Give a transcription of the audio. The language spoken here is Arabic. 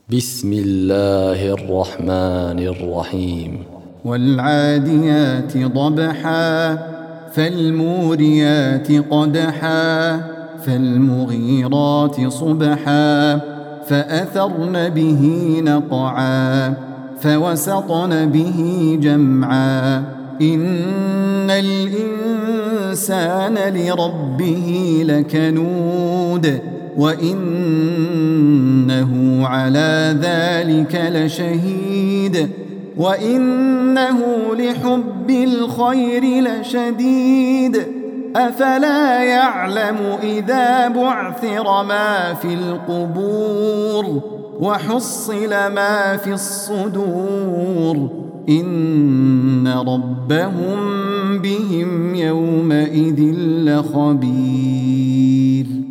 بسم الله الرحمن الرحيم. والعاديات ضبحا فالموريات قدحا فالمغيرات صبحا فأثرن به نقعا فوسطن به جمعا إن الإنسان لربه لكنود وإنه على ذلك لشهيد وإنه لحب الخير لشديد أفلا يعلم إذا بعثر ما في القبور وحصل ما في الصدور إن ربهم بهم يومئذ لخبير.